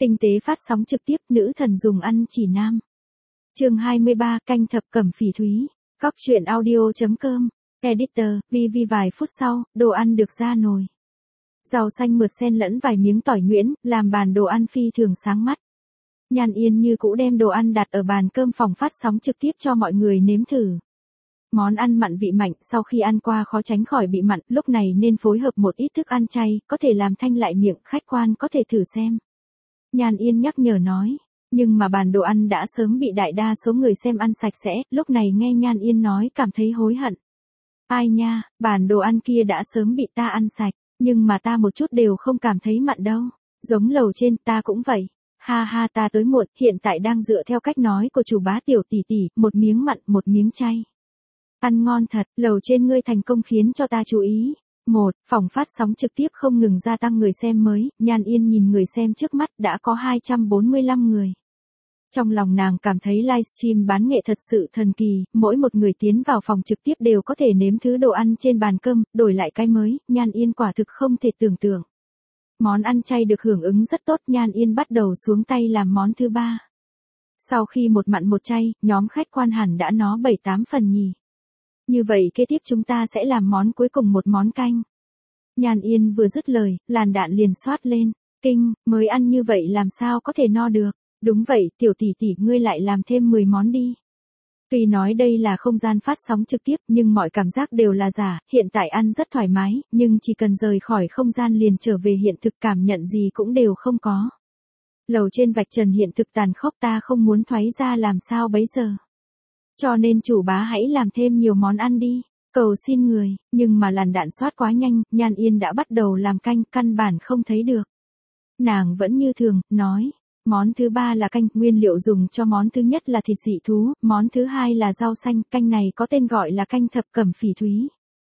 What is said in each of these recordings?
Tinh tế phát sóng trực tiếp, nữ thần dùng ăn chỉ nam. Chương 23, canh thập cẩm phỉ thúy. Góc truyện audio.com. Editor, VV vài phút sau, đồ ăn được ra nồi. Rau xanh mượt xen lẫn vài miếng tỏi nhuyễn, làm bàn đồ ăn phi thường sáng mắt. Nhan Yên như cũ đem đồ ăn đặt ở bàn cơm phòng phát sóng trực tiếp cho mọi người nếm thử. Món ăn mặn vị mạnh, sau khi ăn qua khó tránh khỏi bị mặn, lúc này nên phối hợp một ít thức ăn chay, có thể làm thanh lại miệng, khách quan có thể thử xem. Nhan Yên nhắc nhở nói, nhưng mà bàn đồ ăn đã sớm bị đại đa số người xem ăn sạch sẽ, lúc này nghe Nhan Yên nói cảm thấy hối hận. Ai nha, bàn đồ ăn kia đã sớm bị ta ăn sạch, nhưng mà ta một chút đều không cảm thấy mặn đâu, giống lầu trên ta cũng vậy. Ha ha, ta tới muộn, hiện tại đang dựa theo cách nói của chủ bá Tiểu tỷ tỷ, một miếng mặn, một miếng chay. Ăn ngon thật, lầu trên ngươi thành công khiến cho ta chú ý. Phòng phát sóng trực tiếp không ngừng gia tăng người xem mới, Nhan Yên nhìn người xem trước mắt đã có 245 người. Trong lòng nàng cảm thấy livestream bán nghệ thật sự thần kỳ, mỗi một người tiến vào phòng trực tiếp đều có thể nếm thứ đồ ăn trên bàn cơm, đổi lại cái mới, Nhan Yên quả thực không thể tưởng tượng. Món ăn chay được hưởng ứng rất tốt, Nhan Yên bắt đầu xuống tay làm món thứ 3. Sau khi một mặn một chay, nhóm khách quan hẳn đã nó 7-8 phần nhỉ. Như vậy kế tiếp chúng ta sẽ làm món cuối cùng, một món canh. Nhan Yên vừa dứt lời, làn đạn liền xoát lên. Kinh, mới ăn như vậy làm sao có thể no được. Đúng vậy, Tiểu tỷ tỷ ngươi lại làm thêm 10 món đi. Tuy nói đây là không gian phát sóng trực tiếp nhưng mọi cảm giác đều là giả, hiện tại ăn rất thoải mái, nhưng chỉ cần rời khỏi không gian liền trở về hiện thực, cảm nhận gì cũng đều không có. Lầu trên vạch trần hiện thực tàn khốc, ta không muốn thoái ra làm sao bấy giờ. Cho nên chủ bá hãy làm thêm nhiều món ăn đi, cầu xin người, nhưng mà làn đạn soát quá nhanh, Nhan Yên đã bắt đầu làm canh, căn bản không thấy được. Nàng vẫn như thường, nói, món thứ 3 là canh, nguyên liệu dùng cho món thứ nhất là thịt dị thú, món thứ 2 là rau xanh, canh này có tên gọi là canh thập cẩm phỉ thúy.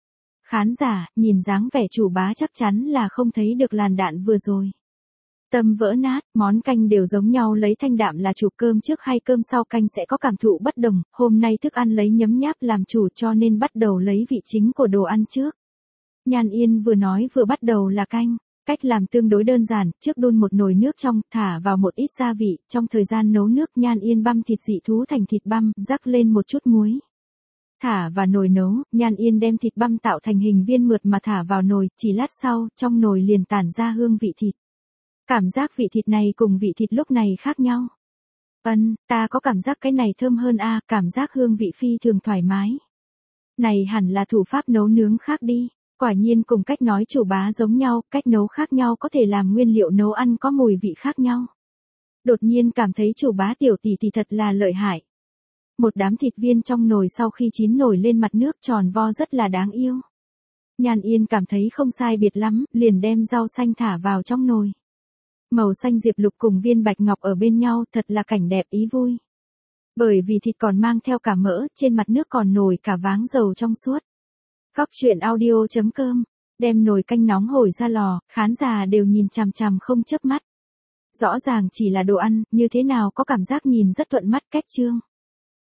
Khán giả, nhìn dáng vẻ chủ bá chắc chắn là không thấy được làn đạn vừa rồi. Tâm vỡ nát, món canh đều giống nhau, lấy thanh đạm là chủ, cơm trước hay cơm sau canh sẽ có cảm thụ bất đồng, hôm nay thức ăn lấy nhấm nháp làm chủ cho nên bắt đầu lấy vị chính của đồ ăn trước. Nhan Yên vừa nói vừa bắt đầu là canh, cách làm tương đối đơn giản, trước đun một nồi nước trong, thả vào một ít gia vị, trong thời gian nấu nước Nhan Yên băm thịt dị thú thành thịt băm, rắc lên một chút muối. Thả vào nồi nấu, Nhan Yên đem thịt băm tạo thành hình viên mượt mà thả vào nồi, chỉ lát sau, trong nồi liền tản ra hương vị thịt. Cảm giác vị thịt này cùng vị thịt lúc này khác nhau. Ta có cảm giác cái này thơm hơn a, cảm giác hương vị phi thường thoải mái. Này hẳn là thủ pháp nấu nướng khác đi, quả nhiên cùng cách nói chủ bá giống nhau, cách nấu khác nhau có thể làm nguyên liệu nấu ăn có mùi vị khác nhau. Đột nhiên cảm thấy chủ bá Tiểu tỷ tỷ thật là lợi hại. Một đám thịt viên trong nồi sau khi chín nổi lên mặt nước tròn vo rất là đáng yêu. Nhan Yên cảm thấy không sai biệt lắm, liền đem rau xanh thả vào trong nồi. Màu xanh diệp lục cùng viên bạch ngọc ở bên nhau thật là cảnh đẹp ý vui. Bởi vì thịt còn mang theo cả mỡ, trên mặt nước còn nổi cả váng dầu trong suốt. Góc truyện audio.com, đem nồi canh nóng hổi ra lò, khán giả đều nhìn chằm chằm không chớp mắt. Rõ ràng chỉ là đồ ăn, như thế nào có cảm giác nhìn rất thuận mắt, cách chương.